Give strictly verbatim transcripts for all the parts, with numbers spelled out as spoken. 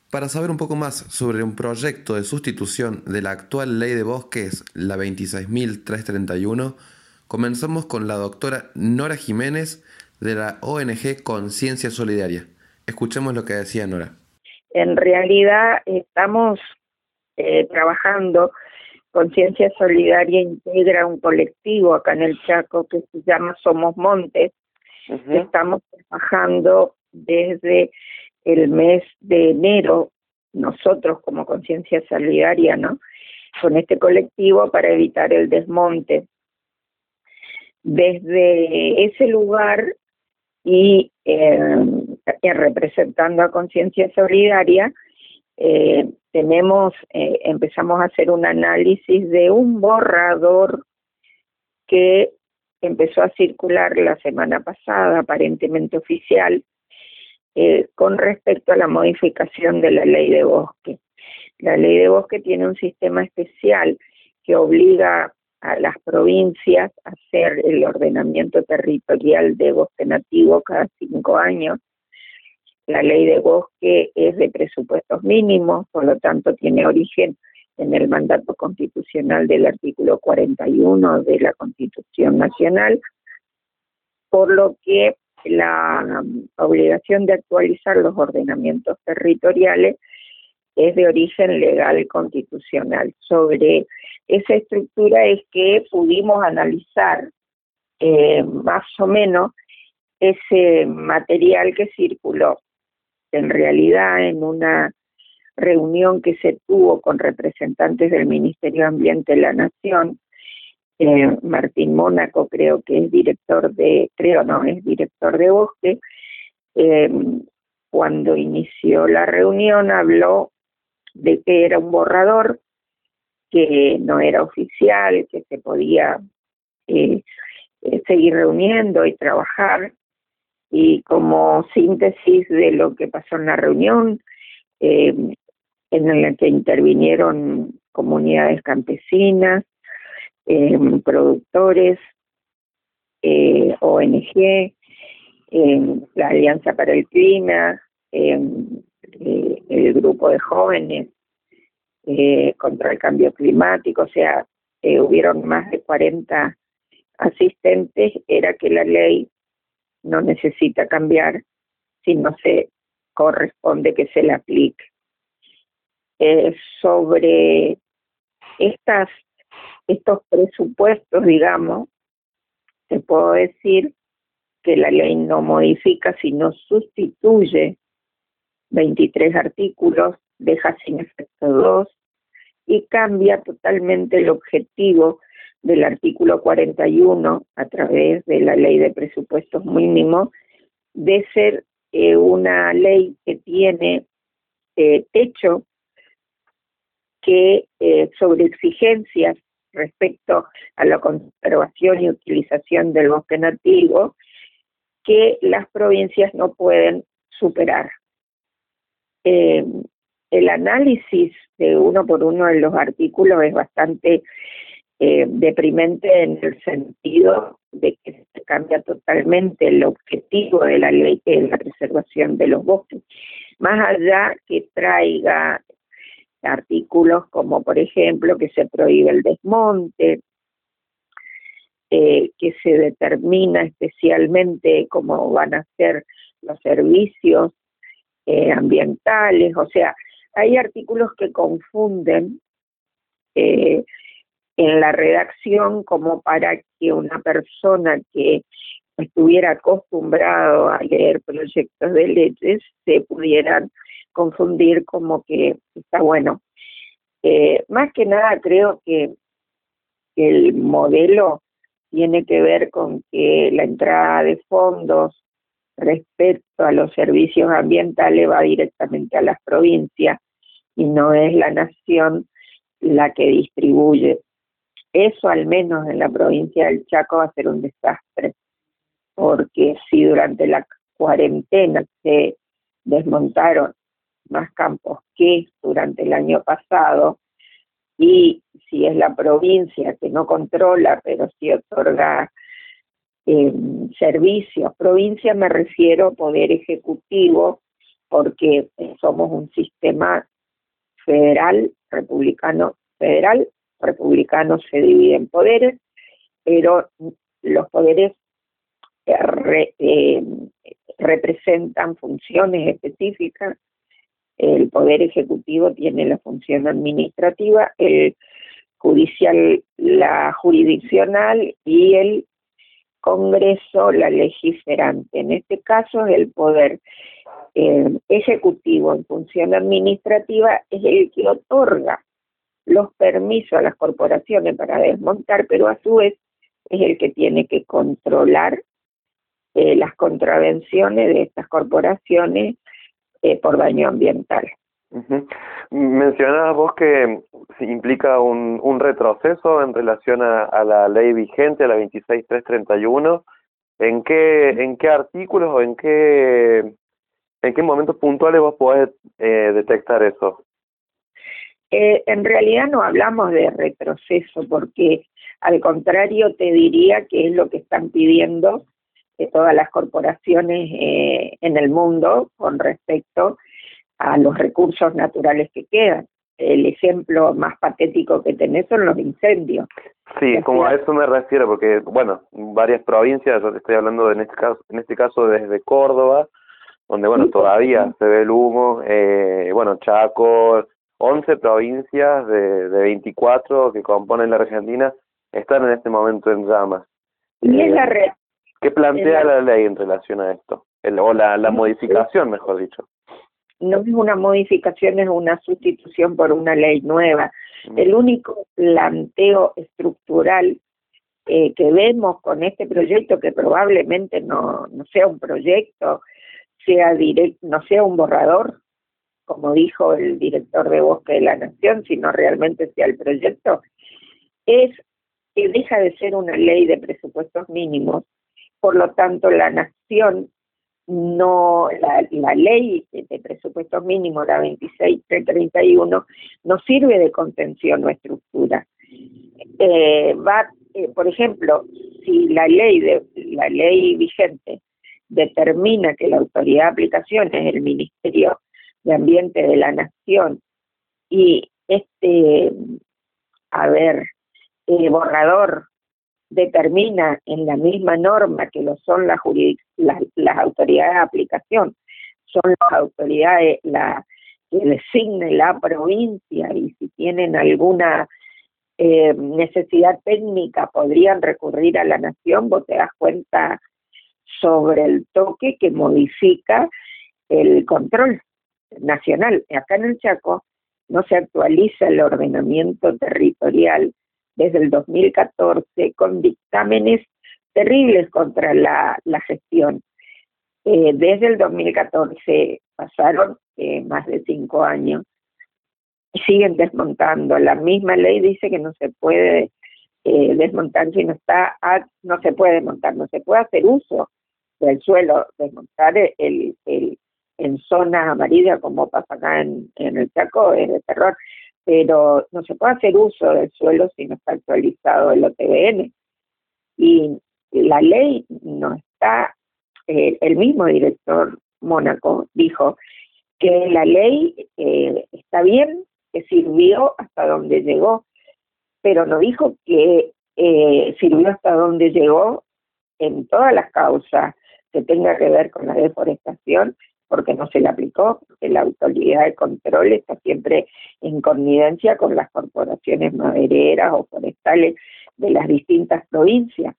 Para saber un poco más sobre un proyecto de sustitución de la actual ley de bosques, la veintiséis mil trescientos treinta y uno, comenzamos con la doctora Nora Jiménez de la O N G Conciencia Solidaria. Escuchemos lo que decía Nora. En realidad estamos eh, trabajando. Conciencia Solidaria integra un colectivo acá en el Chaco que se llama Somos Montes. Uh-huh. Estamos trabajando desde el mes de enero, nosotros como Conciencia Solidaria, ¿no?, con este colectivo para evitar el desmonte. Desde ese lugar y eh, representando a Conciencia Solidaria, eh, tenemos, eh, empezamos a hacer un análisis de un borrador que empezó a circular la semana pasada, aparentemente oficial, eh, con respecto a la modificación de la ley de bosque. La ley de bosque tiene un sistema especial que obliga a las provincias a hacer el ordenamiento territorial de bosque nativo cada cinco años. La ley de bosque es de presupuestos mínimos, por lo tanto tiene origen en el mandato constitucional del artículo cuarenta y uno de la Constitución Nacional, por lo que la obligación de actualizar los ordenamientos territoriales es de origen legal constitucional. Sobre esa estructura es que pudimos analizar eh, más o menos ese material que circuló. En realidad, en una reunión que se tuvo con representantes del Ministerio de Ambiente de la Nación, eh, Martín Mónaco creo que es director de, creo no, es director de bosque, eh, cuando inició la reunión habló de que era un borrador, que no era oficial, que se podía eh, eh, seguir reuniendo y trabajar. Y como síntesis de lo que pasó en la reunión, eh, en la que intervinieron comunidades campesinas, eh, productores, eh, O N G, eh, la Alianza para el Clima, eh, eh, el grupo de jóvenes eh, contra el cambio climático, o sea, eh, hubieron más de cuarenta asistentes, era que la ley no necesita cambiar si no se corresponde que se le aplique. Eh, sobre estas, estos presupuestos, digamos, te puedo decir que la ley no modifica, sino sustituye veintitrés artículos, deja sin efecto dos y cambia totalmente el objetivo del artículo cuarenta y uno a través de la ley de presupuestos mínimos, de ser eh, una ley que tiene eh, techo que eh, sobre exigencias respecto a la conservación y utilización del bosque nativo que las provincias no pueden superar. Eh, el análisis de uno por uno de los artículos es bastante eh, deprimente en el sentido de que se cambia totalmente el objetivo de la ley, que es la preservación de los bosques. Más allá que traiga artículos como, por ejemplo, que se prohíbe el desmonte, eh, que se determina especialmente cómo van a ser los servicios eh, ambientales, o sea, hay artículos que confunden eh, en la redacción como para que una persona que estuviera acostumbrado a leer proyectos de leyes se pudieran confundir como que está bueno. Eh, más que nada creo que, que el modelo tiene que ver con que la entrada de fondos respecto a los servicios ambientales va directamente a las provincias y no es la nación la que distribuye. Eso al menos en la provincia del Chaco va a ser un desastre, porque si durante la cuarentena se desmontaron más campos que durante el año pasado, y si es la provincia que no controla, pero sí otorga eh, servicios, provincia me refiero poder ejecutivo porque somos un sistema federal, republicano, federal, republicano se divide en poderes, pero los poderes eh, re, eh, representan funciones específicas. El poder ejecutivo tiene la función administrativa, el judicial la jurisdiccional y el Congreso la legiferante. En este caso el poder eh, ejecutivo en función administrativa es el que otorga los permisos a las corporaciones para desmontar, pero a su vez es el que tiene que controlar eh, las contravenciones de estas corporaciones eh, por daño ambiental. Uh-huh. Mencionabas vos que implica un, un retroceso en relación a, a la ley vigente, a la veintiséis mil trescientos treinta y uno. ¿En qué, en qué artículos o en qué, en qué momentos puntuales vos podés eh, detectar eso? Eh, en realidad no hablamos de retroceso, porque al contrario te diría que es lo que están pidiendo eh, todas las corporaciones eh, en el mundo con respecto a los recursos naturales que quedan. El ejemplo más patético que tenés son los incendios. Sí, como a eso me refiero, porque, bueno, varias provincias, yo te estoy hablando de, en este caso, en este caso desde Córdoba, donde, bueno, sí, todavía sí. se ve el humo, eh, bueno, Chaco, once provincias de, de veinticuatro que componen la Argentina están en este momento en llamas. Y eh, es la red. ¿Qué plantea la... la ley en relación a esto? El, o la, la modificación, mejor dicho. No es una modificación, es una sustitución por una ley nueva. Mm. El único planteo estructural eh, que vemos con este proyecto, que probablemente no, no sea un proyecto, sea direct, no sea un borrador, como dijo el director de Bosque de la Nación, sino realmente sea el proyecto, es que deja de ser una ley de presupuestos mínimos. Por lo tanto, la Nación no, la, la ley de presupuestos mínimos, la veintiséis mil trescientos treinta y uno, no sirve de contención o estructura. Eh, va, eh, por ejemplo, si la ley de la ley vigente determina que la autoridad de aplicación es el Ministerio de Ambiente de la Nación y este, a ver, eh, borrador determina en la misma norma que lo son las, las, las autoridades de aplicación, son las autoridades la, que designe la provincia, y si tienen alguna eh, necesidad técnica podrían recurrir a la Nación. Vos te das cuenta sobre el toque que modifica el control nacional. Acá en el Chaco no se actualiza el ordenamiento territorial desde el dos mil catorce, con dictámenes terribles contra la, la gestión. Eh, desde el dos mil catorce pasaron eh, más de cinco años y siguen desmontando. La misma ley dice que no se puede eh, desmontar si no está, a, no se puede desmontar, no se puede hacer uso del suelo, desmontar el, el, en zonas amarillas como pasa acá en, en el Chaco es de terror. Pero no se puede hacer uso del suelo si no está actualizado el O T B N. Y la ley no está, eh, el mismo director Mónaco dijo que la ley eh, está bien, que sirvió hasta donde llegó, pero no dijo que eh, sirvió hasta donde llegó en todas las causas que tenga que ver con la deforestación, porque no se le aplicó, porque la autoridad de control está siempre en connivencia con las corporaciones madereras o forestales de las distintas provincias.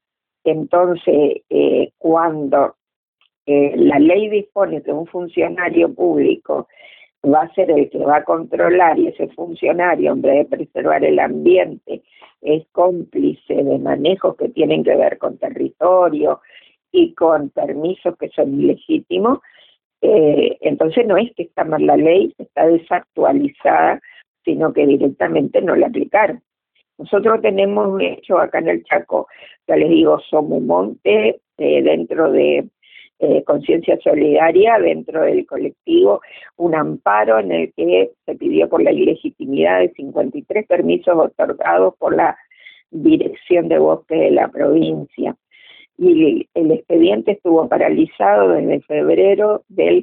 Entonces, eh, cuando eh, la ley dispone que un funcionario público va a ser el que va a controlar, y ese funcionario, en vez de preservar el ambiente, es cómplice de manejos que tienen que ver con territorio y con permisos que son ilegítimos, Eh, entonces no es que está mal la ley, está desactualizada, sino que directamente no la aplicaron. Nosotros tenemos un hecho acá en el Chaco, ya les digo, somos monte, eh, dentro de eh, Conciencia Solidaria, dentro del colectivo, un amparo en el que se pidió por la ilegitimidad de cincuenta y tres permisos otorgados por la Dirección de Bosques de la provincia. Y el expediente estuvo paralizado desde febrero del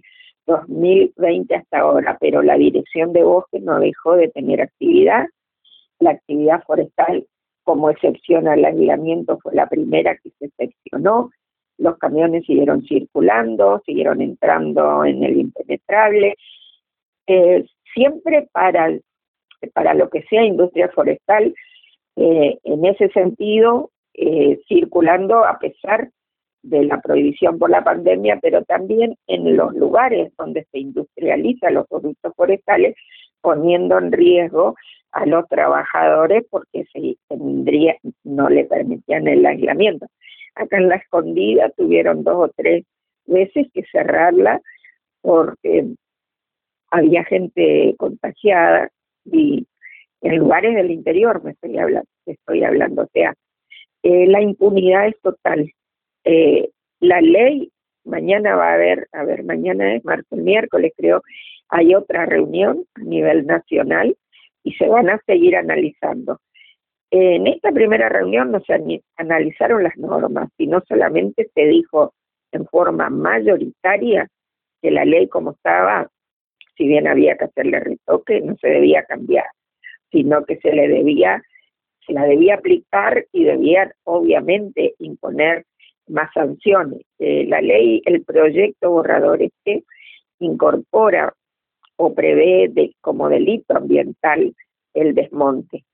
dos mil veinte hasta ahora, pero la Dirección de Bosques no dejó de tener actividad. La actividad forestal, como excepción al aislamiento, fue la primera que se seccionó. Los camiones siguieron circulando, siguieron entrando en el impenetrable, eh, siempre para, para lo que sea industria forestal, eh, en ese sentido, eh, circulando a pesar de la prohibición por la pandemia, pero también en los lugares donde se industrializan los productos forestales, poniendo en riesgo a los trabajadores porque se tendría, no le permitían el aislamiento. Acá en La Escondida tuvieron dos o tres veces que cerrarla porque había gente contagiada, y en lugares del interior me estoy hablando, estoy hablando. O sea, eh, la impunidad es total. Eh, la ley, mañana va a haber, a ver, mañana es martes, miércoles creo, hay otra reunión a nivel nacional y se van a seguir analizando. En esta primera reunión no se analizaron las normas, sino solamente se dijo en forma mayoritaria que la ley como estaba, si bien había que hacerle retoque, no se debía cambiar, sino que se le debía, se la debía aplicar y debía obviamente imponer más sanciones. Eh, la ley, el proyecto borrador este, incorpora o prevé de, como delito ambiental el desmonte.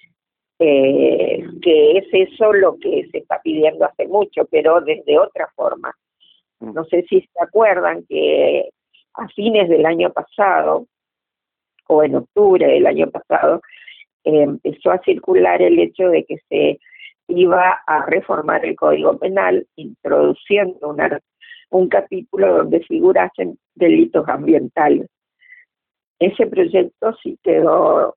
Eh, que es eso lo que se está pidiendo hace mucho, pero desde otra forma. No sé si se acuerdan que a fines del año pasado, o en octubre del año pasado, eh, empezó a circular el hecho de que se iba a reformar el Código Penal, introduciendo una, un capítulo donde figurasen delitos ambientales. Ese proyecto sí quedó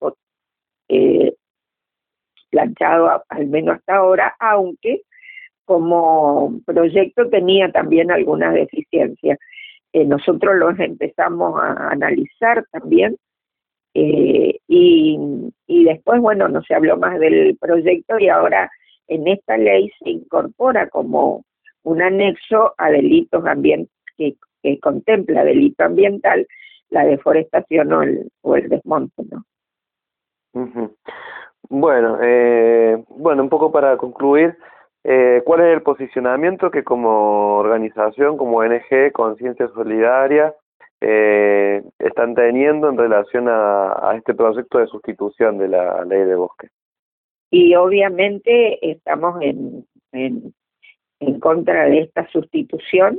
eh, planchado a, al menos hasta ahora, aunque como proyecto tenía también algunas deficiencias. Eh, nosotros los empezamos a analizar también, eh, y, y después, bueno, no se habló más del proyecto y ahora en esta ley se incorpora como un anexo a delitos ambientales, que, que contempla delito ambiental, la deforestación o el, o el desmonte, ¿no? Uh-huh. Bueno, eh, bueno, un poco para concluir, eh, ¿cuál es el posicionamiento que como organización, como O N G, Conciencia Solidaria, eh, están teniendo en relación a, a este proyecto de sustitución de la Ley de Bosques? Y obviamente estamos en, en, en contra de esta sustitución,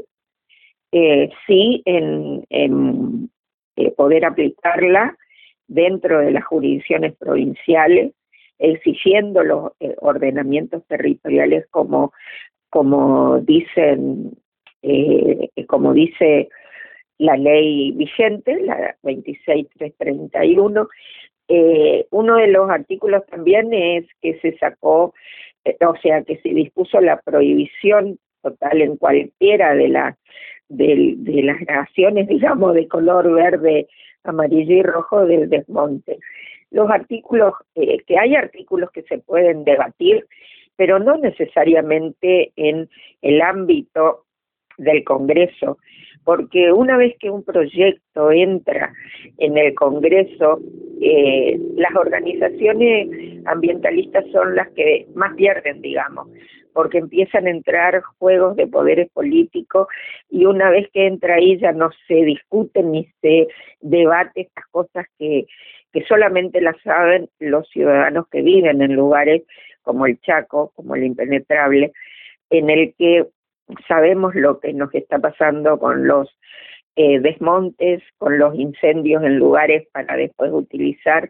eh, sí en, en eh, poder aplicarla dentro de las jurisdicciones provinciales, exigiendo los eh, ordenamientos territoriales como, como dicen, eh, como dice la ley vigente, la veintiséis mil trescientos treinta y uno. Eh, uno de los artículos también es que se sacó, eh, o sea, que se dispuso la prohibición total en cualquiera de las de, de las grabaciones, digamos, de color verde, amarillo y rojo del desmonte. Los artículos, eh, que hay artículos que se pueden debatir, pero no necesariamente en el ámbito del Congreso, porque una vez que un proyecto entra en el Congreso, eh, las organizaciones ambientalistas son las que más pierden, digamos, porque empiezan a entrar juegos de poderes políticos y una vez que entra ahí ya no se discuten ni se debate estas cosas que, que solamente las saben los ciudadanos que viven en lugares como el Chaco, como el Impenetrable, en el que sabemos lo que nos está pasando con los eh, desmontes, con los incendios en lugares para después utilizar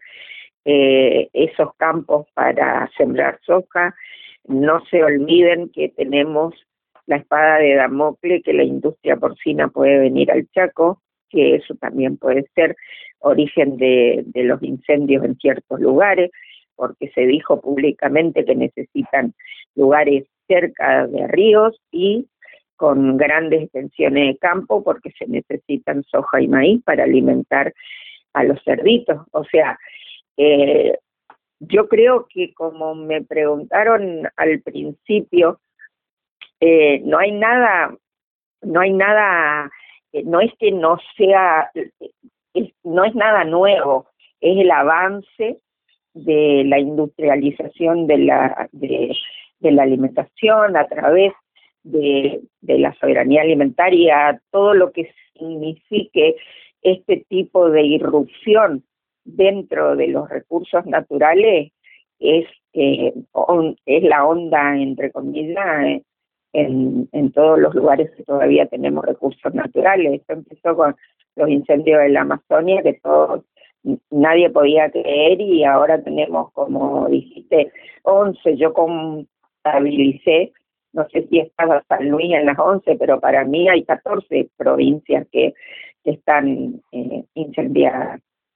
eh, esos campos para sembrar soja. No se olviden que tenemos la espada de Damocles, que la industria porcina puede venir al Chaco, que eso también puede ser origen de, de los incendios en ciertos lugares, porque se dijo públicamente que necesitan lugares cerca de ríos y con grandes extensiones de campo, porque se necesitan soja y maíz para alimentar a los cerditos. O sea, eh, yo creo que como me preguntaron al principio, eh, no hay nada, no hay nada eh, no es que no sea, es, no es nada nuevo, es el avance de la industrialización de la, de, de la alimentación a través de, de la soberanía alimentaria, todo lo que signifique este tipo de irrupción dentro de los recursos naturales es, eh, on, es la onda, entre comillas, eh, en, en todos los lugares que todavía tenemos recursos naturales. Esto empezó con los incendios de la Amazonia, que todos, nadie podía creer, y ahora tenemos, como dijiste, once, yo contabilicé, no sé si estaba San Luis en las once, pero para mí hay catorce provincias que, que están eh, incendiadas.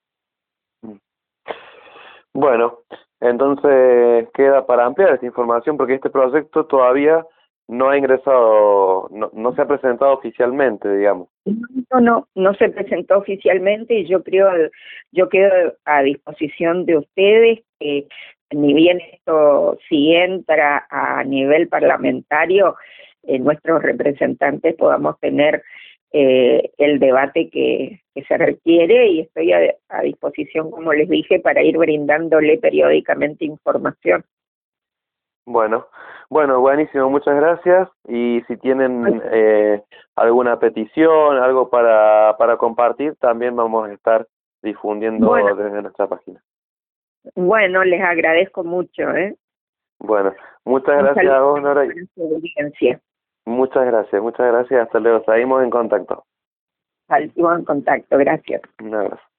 Bueno, entonces queda para ampliar esta información, porque este proyecto todavía no ha ingresado, no, no se ha presentado oficialmente, digamos. No, no, no se presentó oficialmente, y yo creo, yo quedo a disposición de ustedes, que ni bien esto si entra a nivel parlamentario, eh, nuestros representantes podamos tener eh, el debate que, que se requiere, y estoy a, a disposición, como les dije, para ir brindándole periódicamente información. Bueno, bueno, buenísimo, muchas gracias. Y si tienen eh, alguna petición, algo para, para compartir, también vamos a estar difundiendo bueno, desde nuestra página. Bueno, les agradezco mucho, ¿eh? Bueno, muchas gracias a vos, Nora. Muchas gracias, muchas gracias. Hasta luego. Seguimos en contacto. Seguimos en contacto, gracias. Un abrazo.